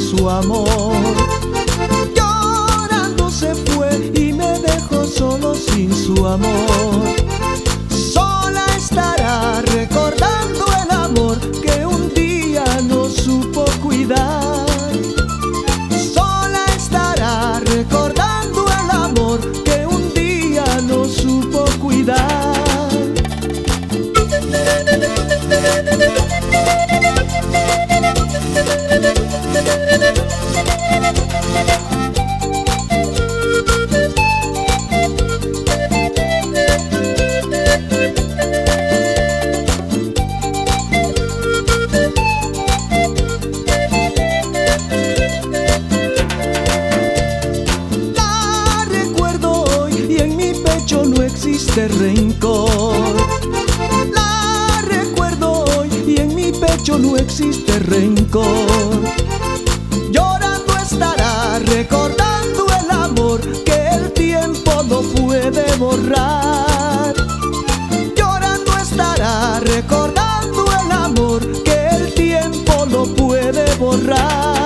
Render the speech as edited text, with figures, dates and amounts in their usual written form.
su amor. Llorando se fue y me dejó solo sin su amor. Sola estará recordando el amor que un día no supo cuidar. Sola estará recordando el amor que un día no supo cuidar. La recuerdo hoy y en mi pecho no existe rencor. La recuerdo hoy y en mi pecho no existe rencor. Llorando estará recordando el amor que el tiempo no puede borrar. Llorando estará recordando el amor que el tiempo no puede borrar.